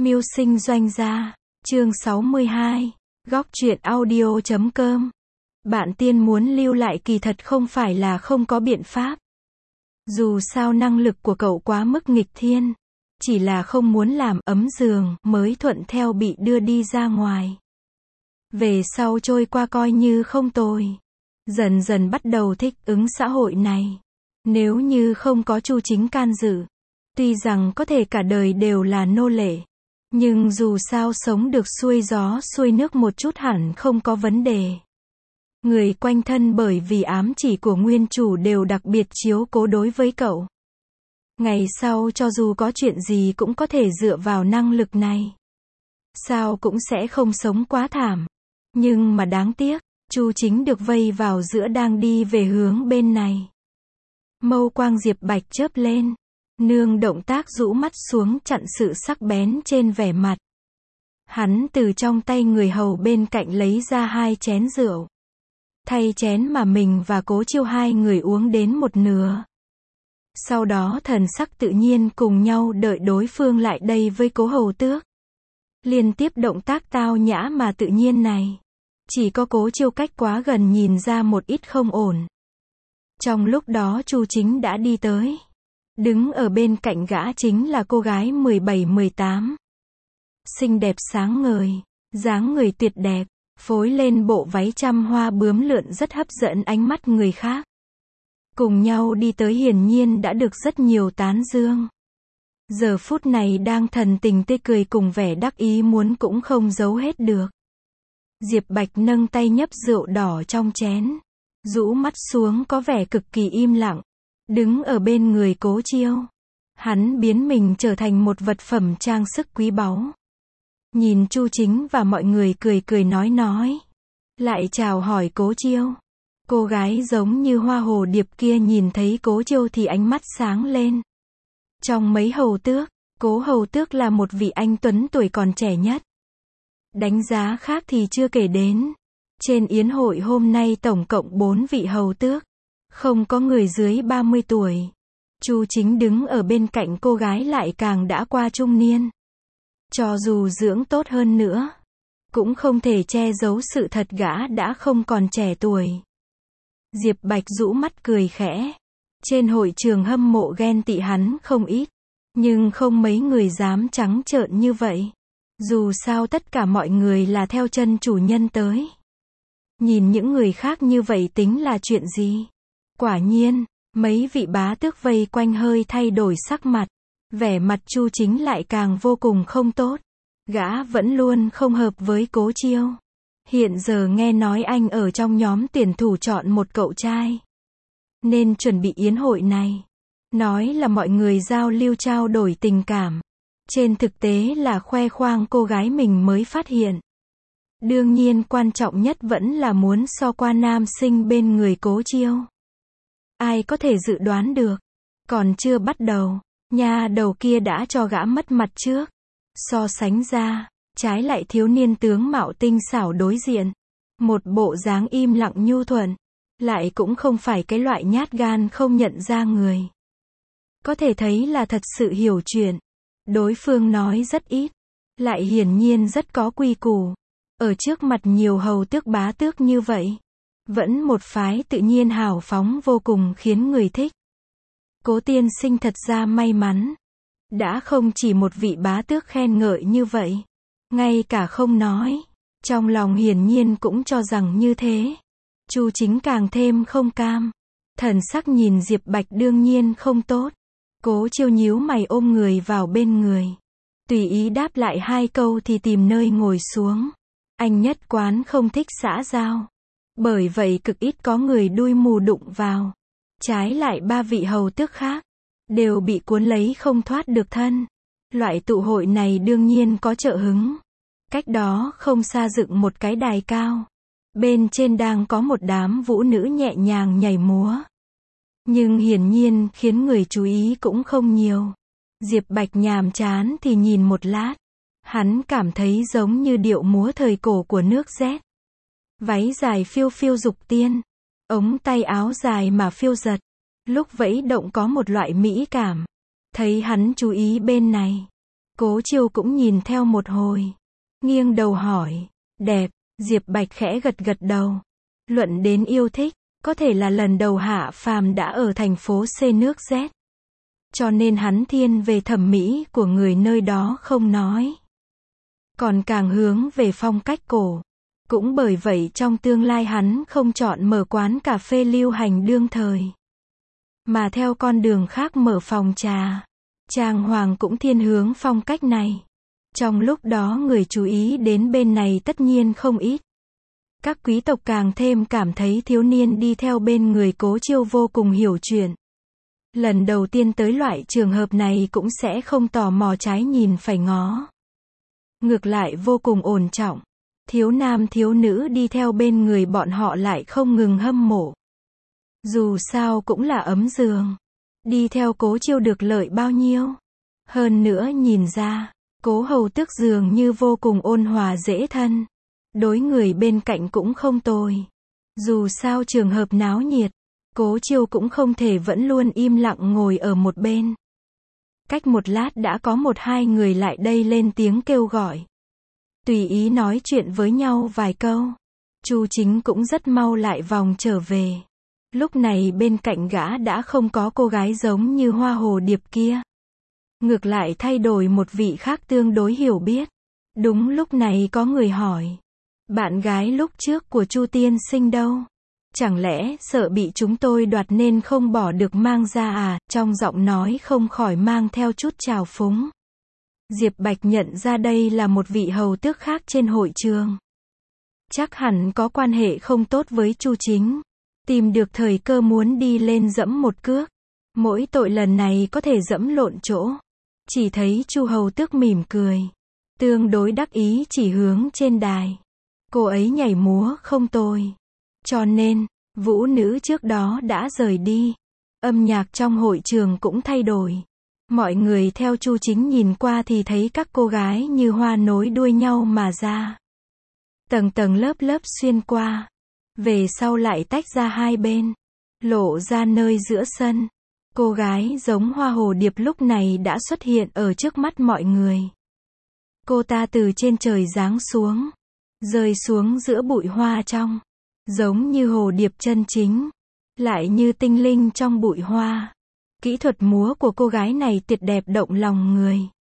Mưu sinh doanh gia, chương 62, góc truyện audio.com. Bạn tiên muốn lưu lại kỳ thật không phải là không có biện pháp. Dù sao năng lực của cậu quá mức nghịch thiên, chỉ là không muốn làm ấm giường mới thuận theo bị đưa đi ra ngoài. Về sau trôi qua coi như không tồi. Dần dần bắt đầu thích ứng xã hội này. Nếu như không có Chu Chính can dự, tuy rằng có thể cả đời đều là nô lệ, nhưng dù sao sống được xuôi gió xuôi nước một chút hẳn không có vấn đề. Người quanh thân bởi vì ám chỉ của nguyên chủ đều đặc biệt chiếu cố đối với cậu. Ngày sau cho dù có chuyện gì cũng có thể dựa vào năng lực này. Sao cũng sẽ không sống quá thảm. Nhưng mà đáng tiếc, Chu Chính được vây vào giữa đang đi về hướng bên này. Mâu quang Diệp Bạch chớp lên. Nương động tác rũ mắt xuống chặn sự sắc bén trên vẻ mặt. Hắn từ trong tay người hầu bên cạnh lấy ra 2 chén rượu. Thay chén mà mình và Cố Chiêu hai người uống đến một nửa. Sau đó thần sắc tự nhiên cùng nhau đợi đối phương lại đây với Cố Hầu Tước. Liên tiếp động tác tao nhã mà tự nhiên này. Chỉ có Cố Chiêu cách quá gần nhìn ra một ít không ổn. Trong lúc đó Chu Chính đã đi tới. Đứng ở bên cạnh gã chính là cô gái 17-18. Xinh đẹp sáng ngời, dáng người tuyệt đẹp, phối lên bộ váy trăm hoa bướm lượn rất hấp dẫn ánh mắt người khác. Cùng nhau đi tới hiển nhiên đã được rất nhiều tán dương. Giờ phút này đang thần tình tươi cười cùng vẻ đắc ý muốn cũng không giấu hết được. Diệp Bạch nâng tay nhấp rượu đỏ trong chén. Rũ mắt xuống có vẻ cực kỳ im lặng. Đứng ở bên người Cố Chiêu. Hắn biến mình trở thành một vật phẩm trang sức quý báu. Nhìn Chu Chính và mọi người cười cười nói. Lại chào hỏi Cố Chiêu. Cô gái giống như hoa hồ điệp kia nhìn thấy Cố Chiêu thì ánh mắt sáng lên. Trong mấy hầu tước, Cố Hầu Tước là một vị anh tuấn tuổi còn trẻ nhất. Đánh giá khác thì chưa kể đến. Trên yến hội hôm nay tổng cộng 4 vị hầu tước. Không có người dưới 30 tuổi. Chu Chính đứng ở bên cạnh cô gái lại càng đã qua trung niên. Cho dù dưỡng tốt hơn nữa, cũng không thể che giấu sự thật gã đã không còn trẻ tuổi. Diệp Bạch rũ mắt cười khẽ. Trên hội trường hâm mộ ghen tị hắn không ít, nhưng không mấy người dám trắng trợn như vậy. Dù sao tất cả mọi người là theo chân chủ nhân tới. Nhìn những người khác như vậy tính là chuyện gì? Quả nhiên, mấy vị bá tước vây quanh hơi thay đổi sắc mặt. Vẻ mặt Chu Chính lại càng vô cùng không tốt. Gã vẫn luôn không hợp với Cố Chiêu. Hiện giờ nghe nói anh ở trong nhóm tuyển thủ chọn một cậu trai. Nên chuẩn bị yến hội này. Nói là mọi người giao lưu trao đổi tình cảm. Trên thực tế là khoe khoang cô gái mình mới phát hiện. Đương nhiên quan trọng nhất vẫn là muốn so qua nam sinh bên người Cố Chiêu. Ai có thể dự đoán được. Còn chưa bắt đầu, nha đầu kia đã cho gã mất mặt trước. So sánh ra, trái lại thiếu niên tướng mạo tinh xảo đối diện. Một bộ dáng im lặng nhu thuận. Lại cũng không phải cái loại nhát gan không nhận ra người. Có thể thấy là thật sự hiểu chuyện. Đối phương nói rất ít. Lại hiển nhiên rất có quy củ. Ở trước mặt nhiều hầu tước bá tước như vậy. Vẫn một phái tự nhiên hào phóng vô cùng khiến người thích. Cố tiên sinh thật ra may mắn. Đã không chỉ một vị bá tước khen ngợi như vậy. Ngay cả không nói. Trong lòng hiển nhiên cũng cho rằng như thế. Chu Chính càng thêm không cam. Thần sắc nhìn Diệp Bạch đương nhiên không tốt. Cố Chiêu nhíu mày ôm người vào bên người. Tùy ý đáp lại 2 câu thì tìm nơi ngồi xuống. Anh nhất quán không thích xã giao. Bởi vậy cực ít có người đuôi mù đụng vào. Trái lại 3 vị hầu tước khác. Đều bị cuốn lấy không thoát được thân. Loại tụ hội này đương nhiên có trợ hứng. Cách đó không xa dựng một cái đài cao. Bên trên đang có một đám vũ nữ nhẹ nhàng nhảy múa. Nhưng hiển nhiên khiến người chú ý cũng không nhiều. Diệp Bạch nhàm chán thì nhìn một lát. Hắn cảm thấy giống như điệu múa thời cổ của nước Z. Váy dài phiêu phiêu dục tiên. Ống tay áo dài mà phiêu giật. Lúc vẫy động có một loại mỹ cảm. Thấy hắn chú ý bên này. Cố Chiêu cũng nhìn theo một hồi. Nghiêng đầu hỏi. Đẹp, Diệp Bạch khẽ gật gật đầu. Luận đến yêu thích, có thể là lần đầu Hạ Phàm đã ở thành phố C nước Z. Cho nên hắn thiên về thẩm mỹ của người nơi đó không nói. Còn càng hướng về phong cách cổ. Cũng bởi vậy trong tương lai hắn không chọn mở quán cà phê lưu hành đương thời. Mà theo con đường khác mở phòng trà. Trang hoàng cũng thiên hướng phong cách này. Trong lúc đó người chú ý đến bên này tất nhiên không ít. Các quý tộc càng thêm cảm thấy thiếu niên đi theo bên người Cố Chiêu vô cùng hiểu chuyện. Lần đầu tiên tới loại trường hợp này cũng sẽ không tò mò trái nhìn phải ngó. Ngược lại vô cùng ổn trọng. Thiếu nam thiếu nữ đi theo bên người bọn họ lại không ngừng hâm mộ. Dù sao cũng là ấm giường. Đi theo Cố Chiêu được lợi bao nhiêu. Hơn nữa nhìn ra, Cố hầu tước dường như vô cùng ôn hòa dễ thân. Đối người bên cạnh cũng không tồi. Dù sao trường hợp náo nhiệt, Cố Chiêu cũng không thể vẫn luôn im lặng ngồi ở một bên. Cách một lát đã có một hai người lại đây lên tiếng kêu gọi. Tùy ý nói chuyện với nhau vài câu. Chu Chính cũng rất mau lại vòng trở về. Lúc này bên cạnh gã đã không có cô gái giống như hoa hồ điệp kia. Ngược lại thay đổi một vị khác tương đối hiểu biết. Đúng lúc này có người hỏi. Bạn gái lúc trước của Chu tiên sinh đâu? Chẳng lẽ sợ bị chúng tôi đoạt nên không bỏ được mang ra à? Trong giọng nói không khỏi mang theo chút trào phúng. Diệp Bạch nhận ra đây là một vị hầu tước khác trên hội trường. Chắc hẳn có quan hệ không tốt với Chu Chính. Tìm được thời cơ muốn đi lên dẫm một cước. Mỗi tội lần này có thể dẫm lộn chỗ. Chỉ thấy Chu hầu tước mỉm cười. Tương đối đắc ý chỉ hướng trên đài. Cô ấy nhảy múa không tồi. Cho nên, vũ nữ trước đó đã rời đi. Âm nhạc trong hội trường cũng thay đổi. Mọi người theo Chu Chính nhìn qua thì thấy các cô gái như hoa nối đuôi nhau mà ra. Tầng tầng lớp lớp xuyên qua. Về sau lại tách ra hai bên. Lộ ra nơi giữa sân. Cô gái giống hoa hồ điệp lúc này đã xuất hiện ở trước mắt mọi người. Cô ta từ trên trời giáng xuống. Rơi xuống giữa bụi hoa trong. Giống như hồ điệp chân chính. Lại như tinh linh trong bụi hoa. Kỹ thuật múa của cô gái này tuyệt đẹp động lòng người.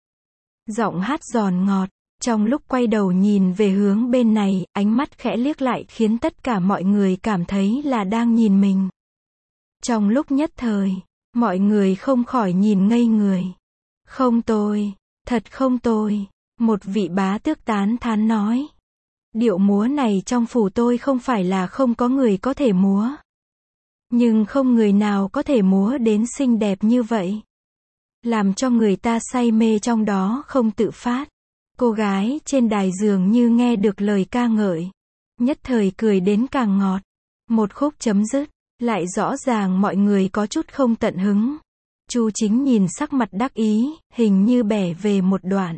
Giọng hát giòn ngọt. Trong lúc quay đầu nhìn về hướng bên này, ánh mắt khẽ liếc lại khiến tất cả mọi người cảm thấy là đang nhìn mình. Trong lúc nhất thời, mọi người không khỏi nhìn ngây người. Không tồi, thật không tồi. Một vị bá tước tán thán nói. Điệu múa này trong phủ tôi không phải là không có người có thể múa. Nhưng không người nào có thể múa đến xinh đẹp như vậy. Làm cho người ta say mê trong đó không tự phát. Cô gái trên đài dường như nghe được lời ca ngợi. Nhất thời cười đến càng ngọt. Một khúc chấm dứt. Lại rõ ràng mọi người có chút không tận hứng. Chu Chính nhìn sắc mặt đắc ý, hình như bẻ về một đoạn.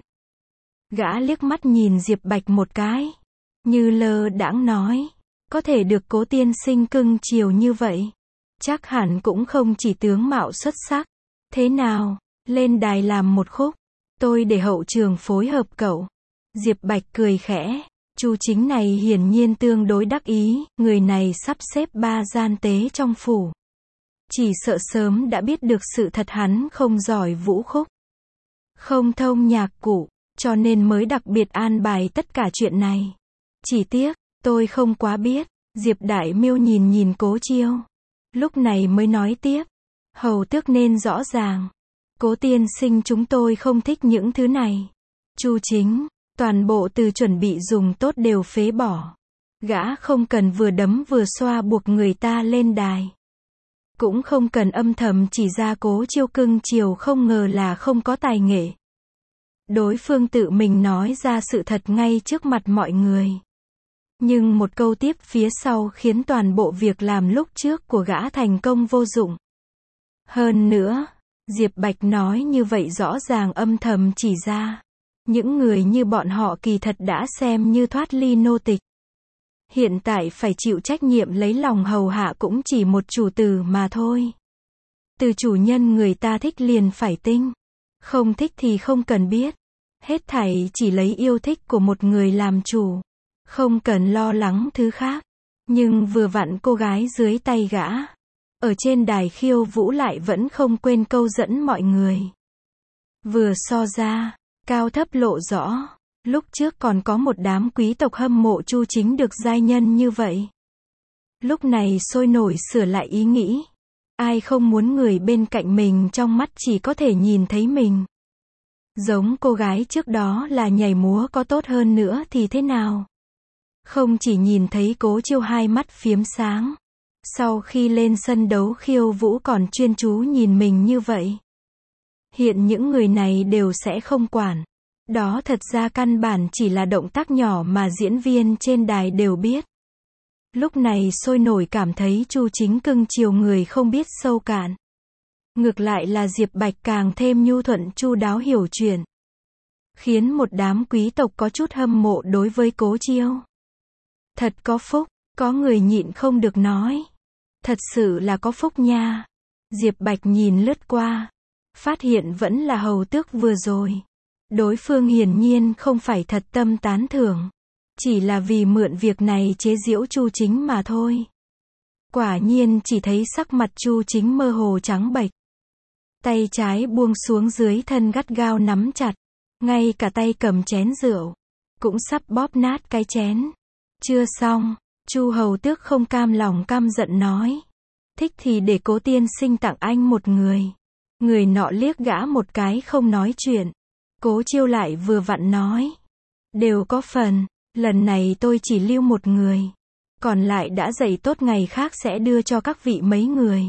Gã liếc mắt nhìn Diệp Bạch một cái. Như lơ đãng nói. Có thể được Cố tiên sinh cưng chiều như vậy. Chắc hẳn cũng không chỉ tướng mạo xuất sắc. Thế nào, lên đài làm một khúc. Tôi để hậu trường phối hợp cậu. Diệp Bạch cười khẽ. Chu Chính này hiển nhiên tương đối đắc ý. Người này sắp xếp 3 gian tế trong phủ. Chỉ sợ sớm đã biết được sự thật hắn không giỏi vũ khúc. Không thông nhạc cụ. Cho nên mới đặc biệt an bài tất cả chuyện này. Chỉ tiếc, tôi không quá biết. Diệp Đại Miêu nhìn Cố Chiêu. Lúc này mới nói tiếp. Hầu tước nên rõ ràng. Cố tiên sinh chúng tôi không thích những thứ này. Chu Chính, toàn bộ từ chuẩn bị dùng tốt đều phế bỏ. Gã không cần vừa đấm vừa xoa buộc người ta lên đài. Cũng không cần âm thầm chỉ ra Cố Chiêu cưng chiều không ngờ là không có tài nghệ. Đối phương tự mình nói ra sự thật ngay trước mặt mọi người. Nhưng một câu tiếp phía sau khiến toàn bộ việc làm lúc trước của gã thành công vô dụng. Hơn nữa, Diệp Bạch nói như vậy rõ ràng âm thầm chỉ ra. Những người như bọn họ kỳ thật đã xem như thoát ly nô tịch. Hiện tại phải chịu trách nhiệm lấy lòng hầu hạ cũng chỉ một chủ tử mà thôi. Từ chủ nhân người ta thích liền phải tinh. Không thích thì không cần biết. Hết thảy chỉ lấy yêu thích của một người làm chủ. Không cần lo lắng thứ khác. Nhưng vừa vặn cô gái dưới tay gã, ở trên đài khiêu vũ lại vẫn không quên câu dẫn mọi người. Vừa so ra, cao thấp lộ rõ. Lúc trước còn có một đám quý tộc hâm mộ Chu Chính được giai nhân như vậy. Lúc này sôi nổi sửa lại ý nghĩ. Ai không muốn người bên cạnh mình trong mắt chỉ có thể nhìn thấy mình. Giống cô gái trước đó là nhảy múa có tốt hơn nữa thì thế nào? Không chỉ nhìn thấy Cố Chiêu hai mắt phiếm sáng. Sau khi lên sân đấu khiêu vũ còn chuyên chú nhìn mình như vậy. Hiện những người này đều sẽ không quản. Đó thật ra căn bản chỉ là động tác nhỏ mà diễn viên trên đài đều biết. Lúc này sôi nổi cảm thấy Chu Chính cưng chiều người không biết sâu cạn. Ngược lại là Diệp Bạch càng thêm nhu thuận chu đáo hiểu chuyện. Khiến một đám quý tộc có chút hâm mộ đối với Cố Chiêu. Thật có phúc, có người nhịn không được nói. Thật sự là có phúc nha. Diệp Bạch nhìn lướt qua. Phát hiện vẫn là hầu tước vừa rồi. Đối phương hiển nhiên không phải thật tâm tán thưởng. Chỉ là vì mượn việc này chế giễu Chu Chính mà thôi. Quả nhiên chỉ thấy sắc mặt Chu Chính mơ hồ trắng bệch. Tay trái buông xuống dưới thân gắt gao nắm chặt. Ngay cả tay cầm chén rượu cũng sắp bóp nát cái chén. Chưa xong, Chu hầu tước không cam lòng căm giận nói. Thích thì để Cố tiên sinh tặng anh một người. Người nọ liếc gã một cái không nói chuyện. Cố Chiêu lại vừa vặn nói. Đều có phần, lần này tôi chỉ lưu một người. Còn lại đã dạy tốt ngày khác sẽ đưa cho các vị mấy người.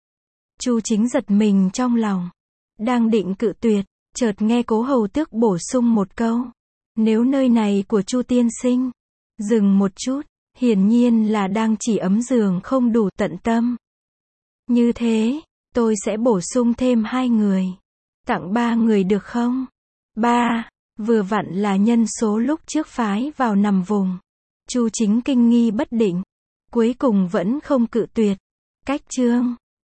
Chu Chính giật mình trong lòng. Đang định cự tuyệt, chợt nghe Cố hầu tước bổ sung một câu. Nếu nơi này của Chu tiên sinh. Dừng một chút, hiển nhiên là đang chỉ ấm giường không đủ tận tâm. Như thế, tôi sẽ bổ sung thêm 2 người. Tặng 3 người được không? 3, vừa vặn là nhân số lúc trước phái vào nằm vùng. Chu Chính kinh nghi bất định. Cuối cùng vẫn không cự tuyệt. Cách chương